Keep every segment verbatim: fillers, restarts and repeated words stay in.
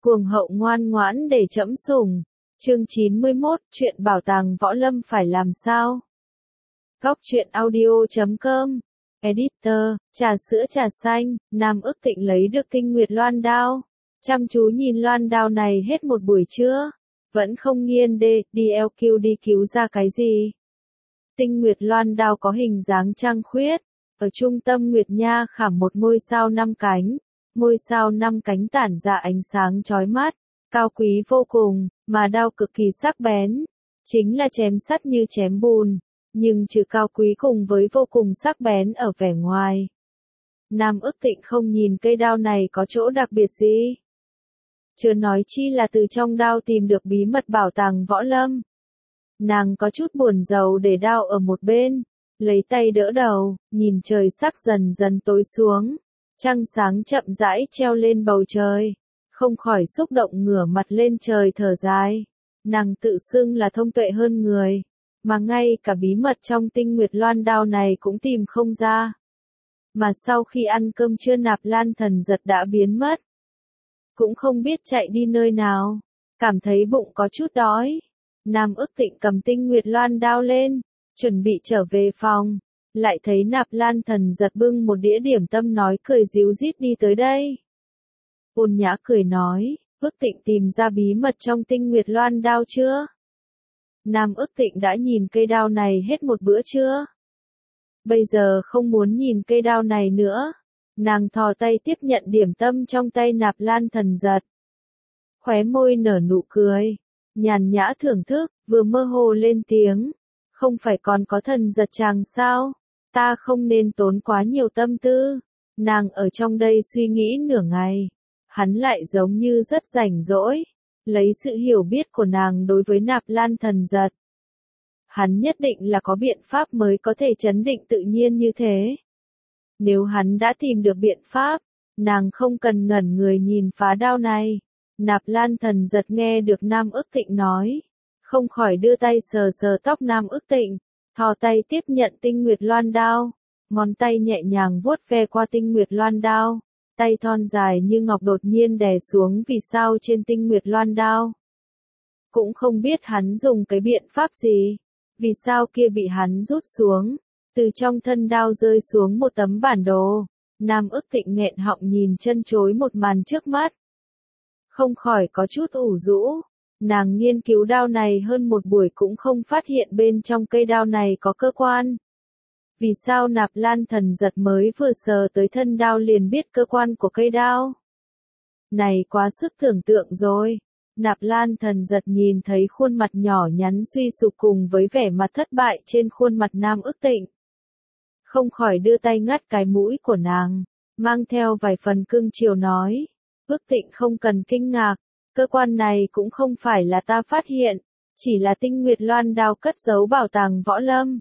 Cuồng hậu ngoan ngoãn để trẫm sủng. Chương chín mươi mốt, chuyện bảo tàng võ lâm phải làm sao? Góc truyện audio chấm com. Editor, trà sữa trà xanh, Nam Ước Tịnh lấy được tinh nguyệt loan đao. Chăm chú nhìn loan đao này hết một buổi trưa. Vẫn không nghiêng đê, đi eo kiu đi cứu ra cái gì. Tinh nguyệt loan đao có hình dáng trăng khuyết. Ở trung tâm nguyệt nha khảm một ngôi sao năm cánh. Ngôi sao năm cánh tản ra ánh sáng chói mắt, cao quý vô cùng, mà đao cực kỳ sắc bén. Chính là chém sắt như chém bùn, nhưng trừ cao quý cùng với vô cùng sắc bén ở vẻ ngoài. Nam Ước Tịnh không nhìn cây đao này có chỗ đặc biệt gì. Chưa nói chi là từ trong đao tìm được bí mật bảo tàng võ lâm. Nàng có chút buồn rầu để đao ở một bên, lấy tay đỡ đầu, nhìn trời sắc dần dần tối xuống. Trăng sáng chậm rãi treo lên bầu trời, không khỏi xúc động ngửa mặt lên trời thở dài. Nàng tự xưng là thông tuệ hơn người, mà ngay cả bí mật trong tinh nguyệt loan đao này cũng tìm không ra. Mà sau khi ăn cơm trưa Nạp Lan Thần Giật đã biến mất, cũng không biết chạy đi nơi nào, cảm thấy bụng có chút đói. Nam Ước Tịnh cầm tinh nguyệt loan đao lên, chuẩn bị trở về phòng. Lại thấy Nạp Lan Thần Giật bưng một đĩa điểm tâm nói cười ríu rít đi tới đây. Ôn Nhã cười nói, Ước Tịnh tìm ra bí mật trong tinh nguyệt loan đao chưa? Nam Ước Tịnh đã nhìn cây đao này hết một bữa chưa? Bây giờ không muốn nhìn cây đao này nữa. Nàng thò tay tiếp nhận điểm tâm trong tay Nạp Lan Thần Giật. Khóe môi nở nụ cười, nhàn nhã thưởng thức, vừa mơ hồ lên tiếng. Không phải còn có Thần Giật chàng sao? Ta không nên tốn quá nhiều tâm tư. Nàng ở trong đây suy nghĩ nửa ngày. Hắn lại giống như rất rảnh rỗi. Lấy sự hiểu biết của nàng đối với Nạp Lan Thần Giật. Hắn nhất định là có biện pháp mới có thể trấn định tự nhiên như thế. Nếu hắn đã tìm được biện pháp, nàng không cần ngẩn người nhìn phá đao này. Nạp Lan Thần Giật nghe được Nam Ước Tịnh nói. Không khỏi đưa tay sờ sờ tóc Nam Ước Tịnh. Thò tay tiếp nhận tinh nguyệt loan đao, ngón tay nhẹ nhàng vuốt ve qua tinh nguyệt loan đao, tay thon dài như ngọc đột nhiên đè xuống vì sao trên tinh nguyệt loan đao. Cũng không biết hắn dùng cái biện pháp gì, vì sao kia bị hắn rút xuống, từ trong thân đao rơi xuống một tấm bản đồ. Nam Ước Tịnh nghẹn họng nhìn chân chối một màn trước mắt. Không khỏi có chút ủ rũ. Nàng nghiên cứu đao này hơn một buổi cũng không phát hiện bên trong cây đao này có cơ quan. Vì sao Nạp Lan Thần Giật mới vừa sờ tới thân đao liền biết cơ quan của cây đao? Này quá sức tưởng tượng rồi. Nạp Lan Thần Giật nhìn thấy khuôn mặt nhỏ nhắn suy sụp cùng với vẻ mặt thất bại trên khuôn mặt Nam Ước Tịnh. Không khỏi đưa tay ngắt cái mũi của nàng, mang theo vài phần cưng chiều nói. Ước Tịnh không cần kinh ngạc. Cơ quan này cũng không phải là ta phát hiện, chỉ là tinh nguyệt loan đao cất giấu bảo tàng võ lâm.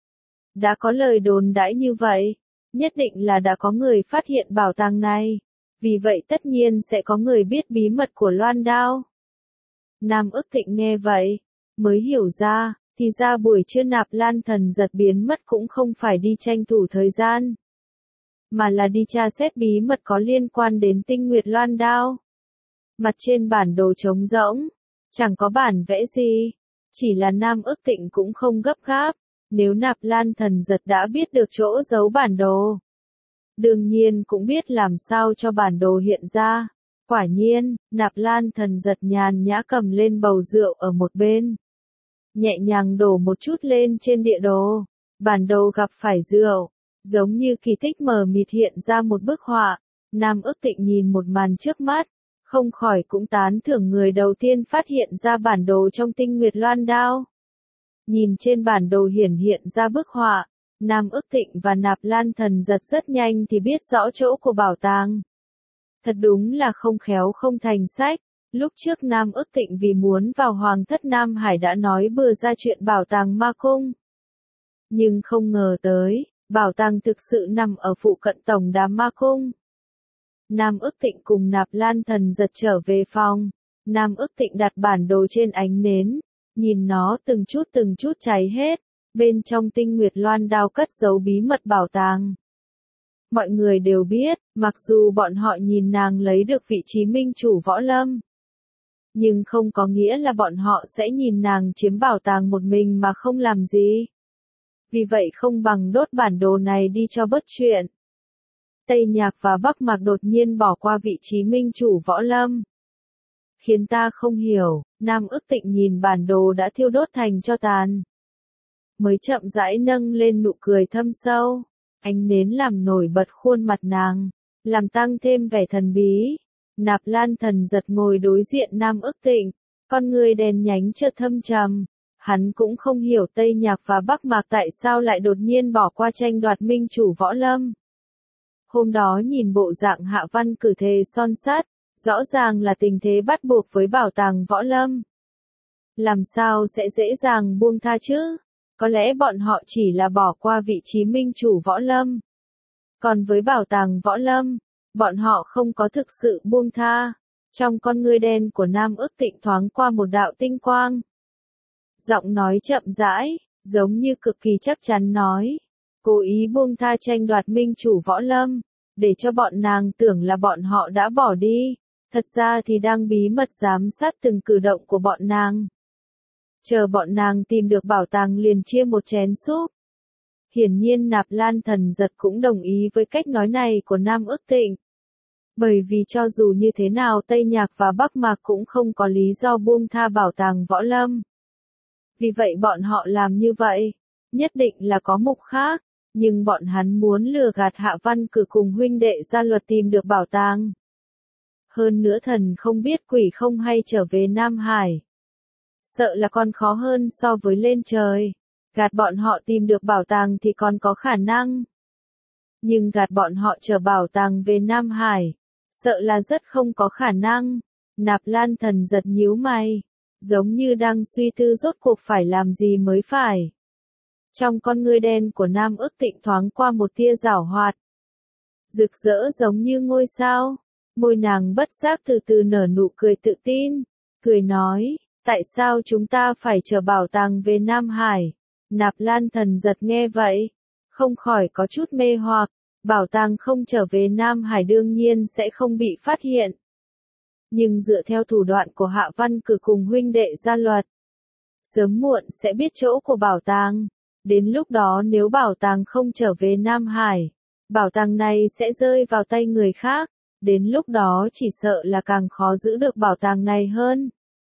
Đã có lời đồn đãi như vậy, nhất định là đã có người phát hiện bảo tàng này, vì vậy tất nhiên sẽ có người biết bí mật của loan đao. Nam Ước Tịnh nghe vậy, mới hiểu ra, thì ra buổi trưa Nạp Lan Thần Giật biến mất cũng không phải đi tranh thủ thời gian, mà là đi tra xét bí mật có liên quan đến tinh nguyệt loan đao. Mặt trên bản đồ trống rỗng, chẳng có bản vẽ gì, chỉ là Nam Ước Tịnh cũng không gấp gáp, nếu Nạp Lan Thần Giật đã biết được chỗ giấu bản đồ. Đương nhiên cũng biết làm sao cho bản đồ hiện ra. Quả nhiên, Nạp Lan Thần Giật nhàn nhã cầm lên bầu rượu ở một bên. Nhẹ nhàng đổ một chút lên trên địa đồ, bản đồ gặp phải rượu, giống như kỳ tích mờ mịt hiện ra một bức họa. Nam Ước Tịnh nhìn một màn trước mắt. Không khỏi cũng tán thưởng người đầu tiên phát hiện ra bản đồ trong tinh nguyệt loan đao. Nhìn trên bản đồ hiển hiện ra bức họa, Nam Ước Tịnh và Nạp Lan Thần Giật rất nhanh thì biết rõ chỗ của bảo tàng. Thật đúng là không khéo không thành sách, lúc trước Nam Ước Tịnh vì muốn vào Hoàng thất Nam Hải đã nói bừa ra chuyện bảo tàng ma cung. Nhưng không ngờ tới, bảo tàng thực sự nằm ở phụ cận tổng đàm ma cung. Nam Ước Tịnh cùng Nạp Lan Thần Giật trở về phòng. Nam Ước Tịnh đặt bản đồ trên ánh nến, nhìn nó từng chút từng chút cháy hết. Bên trong tinh nguyệt loan đao cất giấu bí mật bảo tàng. Mọi người đều biết, mặc dù bọn họ nhìn nàng lấy được vị trí minh chủ võ lâm, nhưng không có nghĩa là bọn họ sẽ nhìn nàng chiếm bảo tàng một mình mà không làm gì. Vì vậy không bằng đốt bản đồ này đi cho bớt chuyện. Tây Nhạc và Bắc Mạc đột nhiên bỏ qua vị trí minh chủ võ lâm. Khiến ta không hiểu, Nam Ức Tịnh nhìn bản đồ đã thiêu đốt thành tro tàn. Mới chậm rãi nâng lên nụ cười thâm sâu, ánh nến làm nổi bật khuôn mặt nàng, làm tăng thêm vẻ thần bí. Nạp Lan Thần Giật ngồi đối diện Nam Ức Tịnh, con người đèn nhánh chợt thâm trầm. Hắn cũng không hiểu Tây Nhạc và Bắc Mạc tại sao lại đột nhiên bỏ qua tranh đoạt minh chủ võ lâm. Hôm đó nhìn bộ dạng Hạ Văn cử thề son sắt, rõ ràng là tình thế bắt buộc với bảo tàng võ lâm. Làm sao sẽ dễ dàng buông tha chứ? Có lẽ bọn họ chỉ là bỏ qua vị trí minh chủ võ lâm. Còn với bảo tàng võ lâm, bọn họ không có thực sự buông tha. Trong con ngươi đen của Nam Ức Tịnh thoáng qua một đạo tinh quang. Giọng nói chậm rãi, giống như cực kỳ chắc chắn nói. Cố ý buông tha tranh đoạt minh chủ võ lâm, để cho bọn nàng tưởng là bọn họ đã bỏ đi. Thật ra thì đang bí mật giám sát từng cử động của bọn nàng. Chờ bọn nàng tìm được bảo tàng liền chia một chén súp. Hiển nhiên Nạp Lan Thần Giật cũng đồng ý với cách nói này của Nam Ức Tịnh. Bởi vì cho dù như thế nào Tây Nhạc và Bắc Mạc cũng không có lý do buông tha bảo tàng võ lâm. Vì vậy bọn họ làm như vậy, nhất định là có mục khác, nhưng bọn hắn muốn lừa gạt Hạ Văn Cử cùng huynh đệ Gia Luật tìm được bảo tàng. Hơn nữa thần không biết quỷ không hay trở về Nam Hải. Sợ là còn khó hơn so với lên trời. Gạt bọn họ tìm được bảo tàng thì còn có khả năng. Nhưng gạt bọn họ chở bảo tàng về Nam Hải, sợ là rất không có khả năng. Nạp Lan Thần Giật nhíu mày, giống như đang suy tư rốt cuộc phải làm gì mới phải. Trong con ngươi đen của Nam Ức Tịnh thoáng qua một tia giảo hoạt. Rực rỡ giống như ngôi sao, môi nàng bất giác từ từ nở nụ cười tự tin, cười nói, tại sao chúng ta phải chở bảo tàng về Nam Hải? Nạp Lan Thần Giật nghe vậy, không khỏi có chút mê hoặc, bảo tàng không trở về Nam Hải đương nhiên sẽ không bị phát hiện. Nhưng dựa theo thủ đoạn của Hạ Văn Cử cùng huynh đệ Gia Luật, sớm muộn sẽ biết chỗ của bảo tàng. Đến lúc đó nếu bảo tàng không trở về Nam Hải, bảo tàng này sẽ rơi vào tay người khác. Đến lúc đó chỉ sợ là càng khó giữ được bảo tàng này hơn.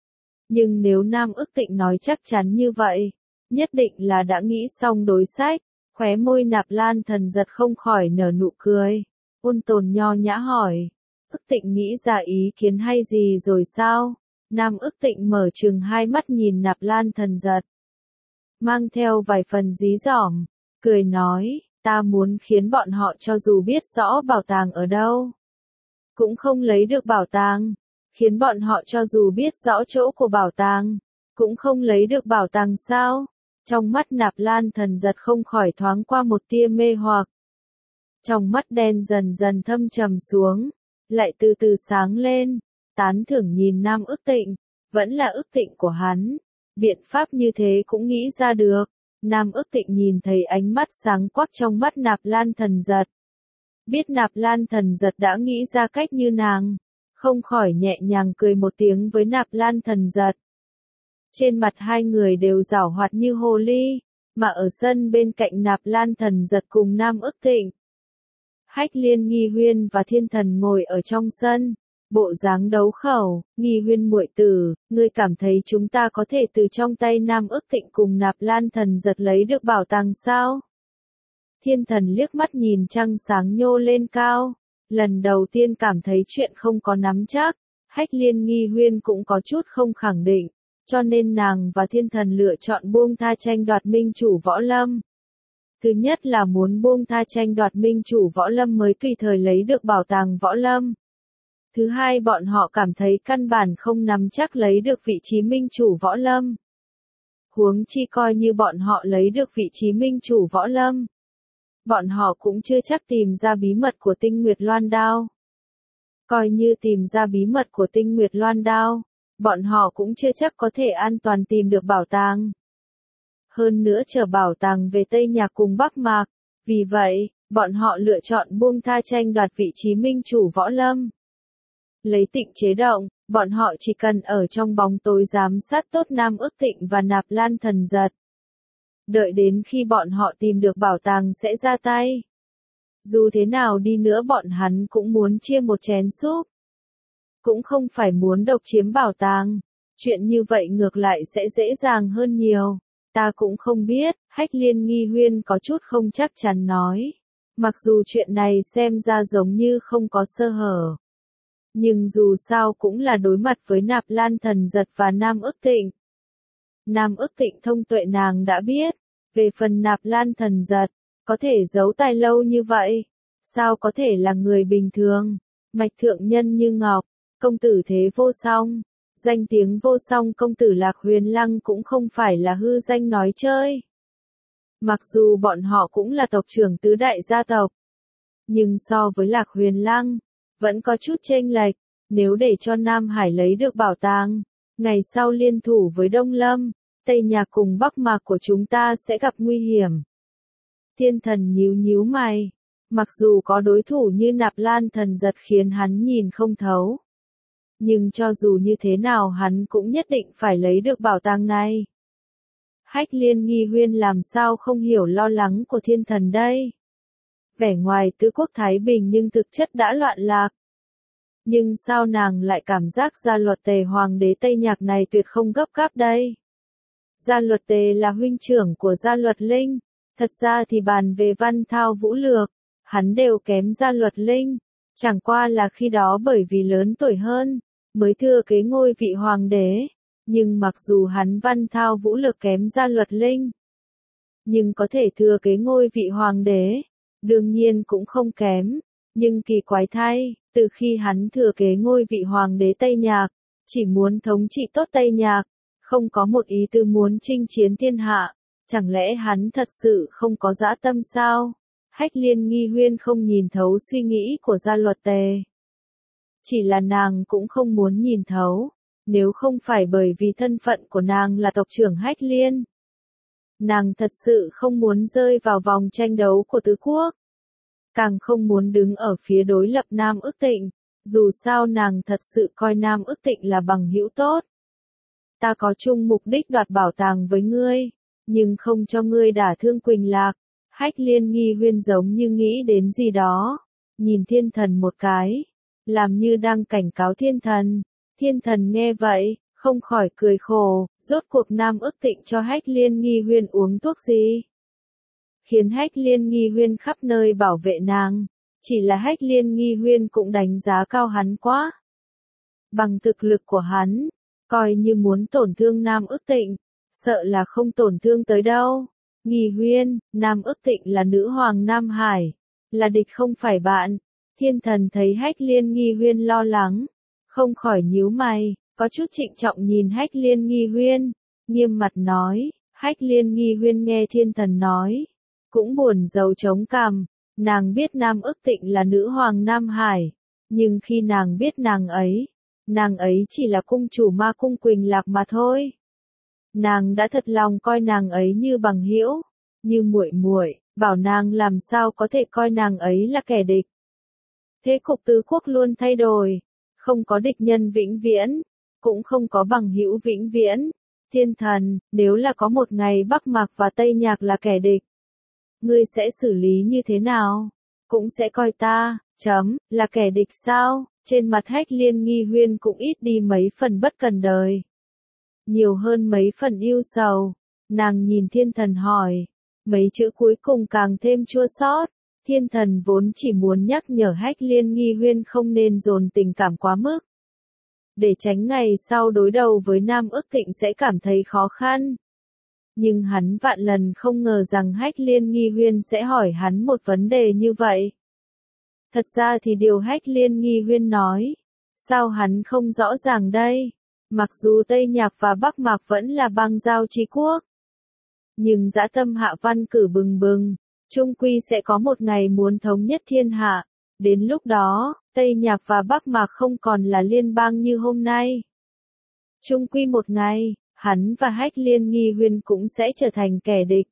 Nhưng nếu Nam Ức Tịnh nói chắc chắn như vậy, nhất định là đã nghĩ xong đối sách. Khóe môi Nạp Lan Thần Giật không khỏi nở nụ cười, ôn tồn nho nhã hỏi, Ức Tịnh nghĩ ra ý kiến hay gì rồi sao? Nam Ức Tịnh mở trừng hai mắt nhìn Nạp Lan Thần Giật, mang theo vài phần dí dỏm, cười nói, ta muốn khiến bọn họ cho dù biết rõ bảo tàng ở đâu, cũng không lấy được bảo tàng, khiến bọn họ cho dù biết rõ chỗ của bảo tàng, cũng không lấy được bảo tàng sao? Trong mắt Nạp Lan Thần Giật không khỏi thoáng qua một tia mê hoặc. Trong mắt đen dần dần thâm trầm xuống, lại từ từ sáng lên, tán thưởng nhìn Nam Ức Tịnh, vẫn là Ức Tịnh của hắn, biện pháp như thế cũng nghĩ ra được. Nam Ức Tịnh nhìn thấy ánh mắt sáng quắc trong mắt Nạp Lan Thần Giật. Biết Nạp Lan Thần Giật đã nghĩ ra cách như nàng, không khỏi nhẹ nhàng cười một tiếng với Nạp Lan Thần Giật. Trên mặt hai người đều giảo hoạt như hồ ly, mà ở sân bên cạnh Nạp Lan Thần Giật cùng Nam Ức Tịnh, Hách Liên Nghi Huyên và Thiên Thần ngồi ở trong sân, bộ dáng đấu khẩu. Nghi Huyên muội tử, ngươi cảm thấy chúng ta có thể từ trong tay Nam Ức Tịnh cùng Nạp Lan Thần Giật lấy được bảo tàng sao? Thiên Thần liếc mắt nhìn trăng sáng nhô lên cao, lần đầu tiên cảm thấy chuyện không có nắm chắc. Hách Liên Nghi Huyên cũng có chút không khẳng định, cho nên nàng và Thiên Thần lựa chọn buông tha tranh đoạt minh chủ võ lâm. Thứ nhất là muốn buông tha tranh đoạt minh chủ võ lâm mới tùy thời lấy được bảo tàng võ lâm. Thứ hai bọn họ cảm thấy căn bản không nắm chắc lấy được vị trí minh chủ võ lâm. Huống chi coi như bọn họ lấy được vị trí minh chủ võ lâm, bọn họ cũng chưa chắc tìm ra bí mật của Tinh Nguyệt Loan Đao. Coi như tìm ra bí mật của Tinh Nguyệt Loan Đao, bọn họ cũng chưa chắc có thể an toàn tìm được bảo tàng. Hơn nữa chở bảo tàng về Tây Nhạc cùng Bắc Mạc, vì vậy, bọn họ lựa chọn buông tha tranh đoạt vị trí minh chủ võ lâm. Lấy Tịnh chế động, bọn họ chỉ cần ở trong bóng tối giám sát tốt Nam Ước Tịnh và Nạp Lan Thần Giật. Đợi đến khi bọn họ tìm được bảo tàng sẽ ra tay. Dù thế nào đi nữa bọn hắn cũng muốn chia một chén súp. Cũng không phải muốn độc chiếm bảo tàng. Chuyện như vậy ngược lại sẽ dễ dàng hơn nhiều. Ta cũng không biết, Hách Liên nghi huyên có chút không chắc chắn nói. Mặc dù chuyện này xem ra giống như không có sơ hở. Nhưng dù sao cũng là đối mặt với Nạp Lan Thần Giật và Nam Ước Tịnh. Nam Ước Tịnh thông tuệ nàng đã biết. Về phần Nạp Lan Thần Giật, có thể giấu tài lâu như vậy. Sao có thể là người bình thường? Mạch thượng nhân như ngọc, công tử thế vô song. Danh tiếng vô song công tử Lạc Huyền Lăng cũng không phải là hư danh nói chơi. Mặc dù bọn họ cũng là tộc trưởng tứ đại gia tộc. Nhưng so với Lạc Huyền Lăng, vẫn có chút chênh lệch. Nếu để cho Nam Hải lấy được bảo tàng, ngày sau liên thủ với Đông Lâm, Tây Nhạc cùng Bắc Mạc của chúng ta sẽ gặp nguy hiểm. Thiên Thần nhíu nhíu mày. Mặc dù có đối thủ như Nạp Lan Thần Giật khiến hắn nhìn không thấu. Nhưng cho dù như thế nào hắn cũng nhất định phải lấy được bảo tàng này. Hách Liên nghi huyên làm sao không hiểu lo lắng của Thiên Thần đây. Vẻ ngoài tứ quốc Thái Bình nhưng thực chất đã loạn lạc. Nhưng sao nàng lại cảm giác gia luật tề hoàng đế Tây Nhạc này tuyệt không gấp gáp đây. Gia luật tề là huynh trưởng của gia luật linh. Thật ra thì bàn về văn thao vũ lược, hắn đều kém gia luật linh. Chẳng qua là khi đó bởi vì lớn tuổi hơn, mới thừa kế ngôi vị hoàng đế. Nhưng mặc dù hắn văn thao vũ lược kém gia luật linh, nhưng có thể thừa kế ngôi vị hoàng đế, đương nhiên cũng không kém. Nhưng kỳ quái thay, từ khi hắn thừa kế ngôi vị hoàng đế Tây Nhạc, chỉ muốn thống trị tốt Tây Nhạc, không có một ý tư muốn chinh chiến thiên hạ. Chẳng lẽ hắn thật sự không có dã tâm sao? Hách Liên nghi huyên không nhìn thấu suy nghĩ của gia luật tề. Chỉ là nàng cũng không muốn nhìn thấu, nếu không phải bởi vì thân phận của nàng là tộc trưởng Hách Liên. Nàng thật sự không muốn rơi vào vòng tranh đấu của tứ quốc. Càng không muốn đứng ở phía đối lập Nam Ước Tịnh, dù sao nàng thật sự coi Nam Ước Tịnh là bằng hữu tốt. Ta có chung mục đích đoạt bảo tàng với ngươi, nhưng không cho ngươi đả thương Quỳnh Lạc. Hách Liên nghi huyên giống như nghĩ đến gì đó, nhìn Thiên Thần một cái, làm như đang cảnh cáo Thiên Thần. Thiên Thần nghe vậy, không khỏi cười khổ, rốt cuộc Nam Ước Tịnh cho Hách Liên nghi huyên uống thuốc gì? Khiến Hách Liên nghi huyên khắp nơi bảo vệ nàng, chỉ là Hách Liên nghi huyên cũng đánh giá cao hắn quá. Bằng thực lực của hắn, coi như muốn tổn thương Nam Ước Tịnh, sợ là không tổn thương tới đâu. Nghi huyên, Nam Ước Tịnh là nữ hoàng Nam Hải, là địch không phải bạn. Thiên Thần thấy Hách Liên nghi huyên lo lắng, không khỏi nhíu mày, có chút trịnh trọng nhìn Hách Liên nghi huyên, nghiêm mặt nói. Hách Liên nghi huyên nghe Thiên Thần nói, cũng buồn rầu chống cằm. Nàng biết Nam Ước Tịnh là nữ hoàng Nam Hải, nhưng khi nàng biết nàng ấy, nàng ấy chỉ là cung chủ ma cung Quỳnh Lạc mà thôi. Nàng đã thật lòng coi nàng ấy như bằng hữu, như muội muội, bảo nàng làm sao có thể coi nàng ấy là kẻ địch. Thế cục tứ quốc luôn thay đổi, không có địch nhân vĩnh viễn, cũng không có bằng hữu vĩnh viễn. Thiên Thần, nếu là có một ngày Bắc Mạc và Tây Nhạc là kẻ địch, ngươi sẽ xử lý như thế nào? Cũng sẽ coi ta, chấm, là kẻ địch sao? Trên mặt Hách Liên nghi huyên cũng ít đi mấy phần bất cần đời, nhiều hơn mấy phần yêu sầu. Nàng nhìn Thiên Thần hỏi, mấy chữ cuối cùng càng thêm chua xót. Thiên Thần vốn chỉ muốn nhắc nhở Hách Liên nghi huyên không nên dồn tình cảm quá mức, để tránh ngày sau đối đầu với Nam Ước Tịnh sẽ cảm thấy khó khăn. Nhưng hắn vạn lần không ngờ rằng Hách Liên nghi huyên sẽ hỏi hắn một vấn đề như vậy. Thật ra thì điều Hách Liên nghi huyên nói, sao hắn không rõ ràng đây? Mặc dù Tây Nhạc và Bắc Mạc vẫn là bang giao chí quốc, nhưng dã tâm Hạ Văn Cử bừng bừng, chung quy sẽ có một ngày muốn thống nhất thiên hạ. Đến lúc đó, Tây Nhạc và Bắc Mạc không còn là liên bang như hôm nay. Chung quy một ngày, hắn và Hách Liên nghi huyên cũng sẽ trở thành kẻ địch.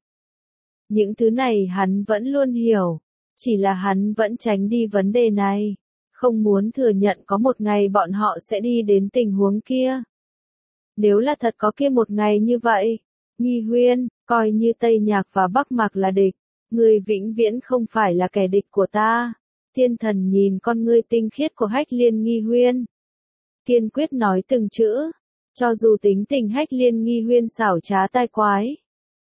Những thứ này hắn vẫn luôn hiểu, chỉ là hắn vẫn tránh đi vấn đề này. Không không muốn thừa nhận có một ngày bọn họ sẽ đi đến tình huống kia. Nếu là thật có kia một ngày như vậy, Nghi Huyên, coi như Tây Nhạc và Bắc Mạc là địch, ngươi vĩnh viễn không phải là kẻ địch của ta. Thiên thần nhìn con ngươi tinh khiết của Hách Liên Nghi Huyên, kiên quyết nói từng chữ, cho dù tính tình Hách Liên Nghi Huyên xảo trá tai quái.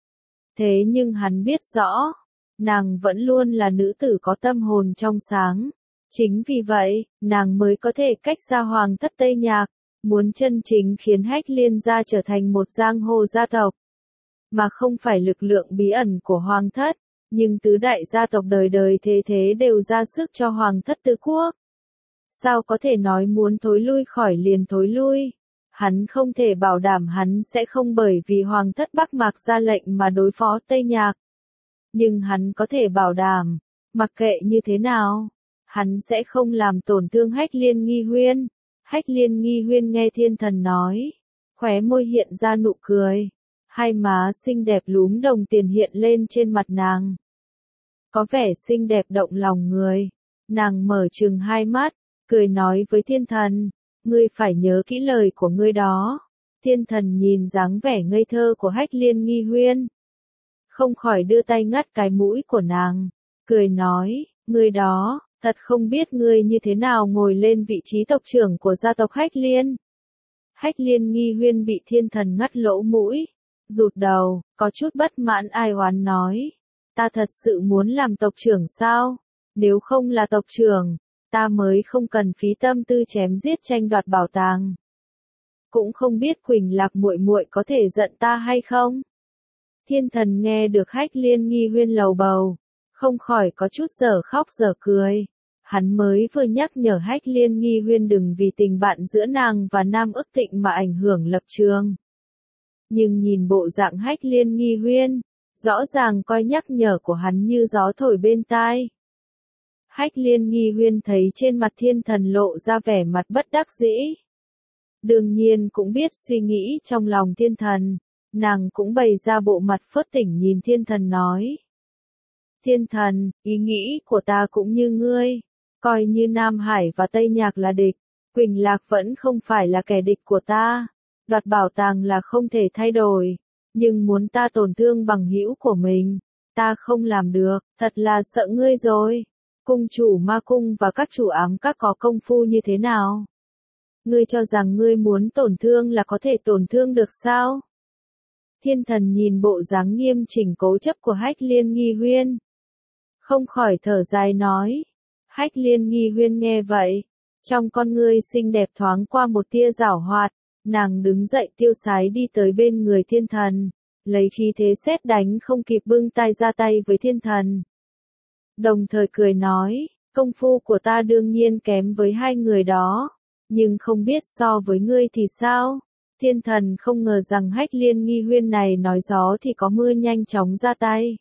Thế nhưng hắn biết rõ, nàng vẫn luôn là nữ tử có tâm hồn trong sáng. Chính vì vậy, nàng mới có thể cách xa hoàng thất Tây Nhạc, muốn chân chính khiến Hách Liên gia trở thành một giang hồ gia tộc. Mà không phải lực lượng bí ẩn của hoàng thất, nhưng tứ đại gia tộc đời đời thế thế đều ra sức cho hoàng thất tứ quốc. Sao có thể nói muốn thối lui khỏi liền thối lui? Hắn không thể bảo đảm hắn sẽ không bởi vì hoàng thất Bắc Mạc ra lệnh mà đối phó Tây Nhạc. Nhưng hắn có thể bảo đảm, mặc kệ như thế nào, hắn sẽ không làm tổn thương Hách Liên Nghi Huyên. Hách Liên Nghi Huyên nghe thiên thần nói, khóe môi hiện ra nụ cười, hai má xinh đẹp lúm đồng tiền hiện lên trên mặt nàng. Có vẻ xinh đẹp động lòng người, nàng mở trừng hai mắt, cười nói với thiên thần, ngươi phải nhớ kỹ lời của ngươi đó. Thiên thần nhìn dáng vẻ ngây thơ của Hách Liên Nghi Huyên, không khỏi đưa tay ngắt cái mũi của nàng, cười nói, ngươi đó, thật không biết ngươi như thế nào ngồi lên vị trí tộc trưởng của gia tộc Hách Liên. Hách Liên Nghi Huyên bị thiên thần ngắt lỗ mũi, rụt đầu, có chút bất mãn ai oán nói, ta thật sự muốn làm tộc trưởng sao? Nếu không là tộc trưởng, ta mới không cần phí tâm tư chém giết tranh đoạt bảo tàng. Cũng không biết Quỳnh Lạc muội muội có thể giận ta hay không? Thiên thần nghe được Hách Liên Nghi Huyên lầu bầu, không khỏi có chút dở khóc dở cười. Hắn mới vừa nhắc nhở Hách Liên Nghi Huyên đừng vì tình bạn giữa nàng và Nam Ức Tịnh mà ảnh hưởng lập trường. Nhưng nhìn bộ dạng Hách Liên Nghi Huyên, rõ ràng coi nhắc nhở của hắn như gió thổi bên tai. Hách Liên Nghi Huyên thấy trên mặt thiên thần lộ ra vẻ mặt bất đắc dĩ. Đương nhiên cũng biết suy nghĩ trong lòng thiên thần, nàng cũng bày ra bộ mặt phớt tỉnh nhìn thiên thần nói. Thiên thần, ý nghĩ của ta cũng như ngươi, coi như Nam Hải và Tây Nhạc là địch, Quỳnh Lạc vẫn không phải là kẻ địch của ta, đoạt bảo tàng là không thể thay đổi, nhưng muốn ta tổn thương bằng hữu của mình, ta không làm được, thật là sợ ngươi rồi. Cung chủ ma cung và các chủ ám các có công phu như thế nào? Ngươi cho rằng ngươi muốn tổn thương là có thể tổn thương được sao? Thiên thần nhìn bộ dáng nghiêm chỉnh cố chấp của Hách Liên Nghi Huyên, không khỏi thở dài nói. Hách Liên Nghi Huyên nghe vậy, trong con ngươi xinh đẹp thoáng qua một tia giảo hoạt, nàng đứng dậy tiêu sái đi tới bên người thiên thần, lấy khí thế sét đánh không kịp bưng tay ra tay với thiên thần. Đồng thời cười nói, công phu của ta đương nhiên kém với hai người đó, nhưng không biết so với ngươi thì sao? Thiên thần không ngờ rằng Hách Liên Nghi Huyên này nói gió thì có mưa nhanh chóng ra tay.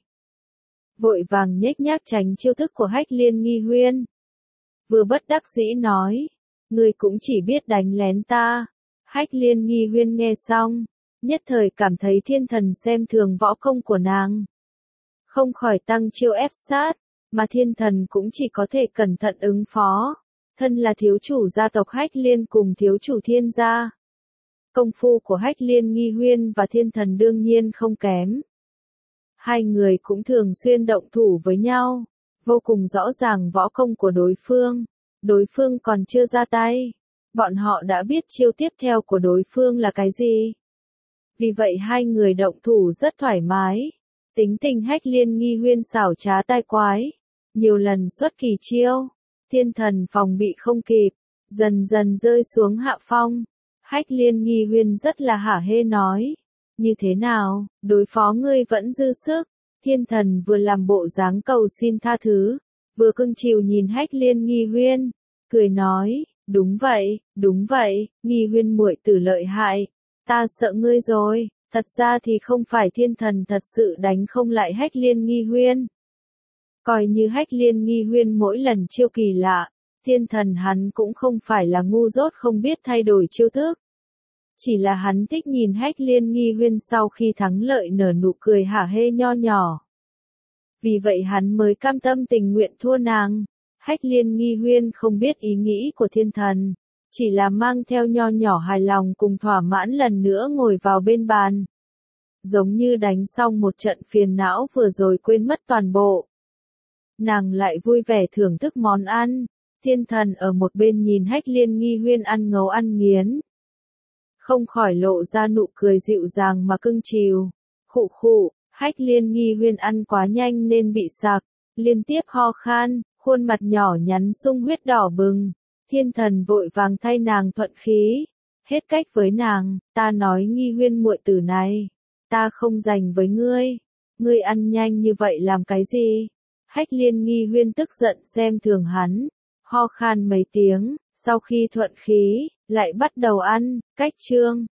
Vội vàng nhếch nhác tránh chiêu thức của Hách Liên Nghi Huyên. Vừa bất đắc dĩ nói, ngươi cũng chỉ biết đánh lén ta. Hách Liên Nghi Huyên nghe xong, nhất thời cảm thấy thiên thần xem thường võ công của nàng. Không khỏi tăng chiêu ép sát, mà thiên thần cũng chỉ có thể cẩn thận ứng phó. Thân là thiếu chủ gia tộc Hách Liên cùng thiếu chủ thiên gia. Công phu của Hách Liên Nghi Huyên và thiên thần đương nhiên không kém. Hai người cũng thường xuyên động thủ với nhau, vô cùng rõ ràng võ công của đối phương. Đối phương còn chưa ra tay, bọn họ đã biết chiêu tiếp theo của đối phương là cái gì. Vì vậy hai người động thủ rất thoải mái. Tính tình Hách Liên Nghi Huyên xảo trá tai quái, nhiều lần xuất kỳ chiêu, thiên thần phòng bị không kịp, dần dần rơi xuống hạ phong. Hách Liên Nghi Huyên rất là hả hê nói, như thế nào, đối phó ngươi vẫn dư sức. Thiên thần vừa làm bộ dáng cầu xin tha thứ, vừa cưng chiều nhìn Hách Liên Nghi Huyên, cười nói, đúng vậy, đúng vậy, Nghi Huyên muội tử lợi hại, ta sợ ngươi rồi. Thật ra thì không phải thiên thần thật sự đánh không lại Hách Liên Nghi Huyên. Coi như Hách Liên Nghi Huyên mỗi lần chiêu kỳ lạ, thiên thần hắn cũng không phải là ngu dốt không biết thay đổi chiêu thức. Chỉ là hắn thích nhìn Hách Liên Nghi Huyên sau khi thắng lợi nở nụ cười hả hê nho nhỏ. Vì vậy hắn mới cam tâm tình nguyện thua nàng. Hách Liên Nghi Huyên không biết ý nghĩ của thiên thần, chỉ là mang theo nho nhỏ hài lòng cùng thỏa mãn lần nữa ngồi vào bên bàn. Giống như đánh xong một trận phiền não vừa rồi quên mất toàn bộ. Nàng lại vui vẻ thưởng thức món ăn, thiên thần ở một bên nhìn Hách Liên Nghi Huyên ăn ngấu ăn nghiến. Không khỏi lộ ra nụ cười dịu dàng mà cưng chiều. Khụ khụ, Hách Liên Nghi Huyên ăn quá nhanh nên bị sặc, liên tiếp ho khan, khuôn mặt nhỏ nhắn sung huyết đỏ bừng. Thiên thần vội vàng thay nàng thuận khí. Hết cách với nàng, ta nói Nghi Huyên muội tử này, ta không dành với ngươi. Ngươi ăn nhanh như vậy làm cái gì? Hách Liên Nghi Huyên tức giận xem thường hắn, ho khan mấy tiếng, sau khi thuận khí, lại bắt đầu ăn. Cách chương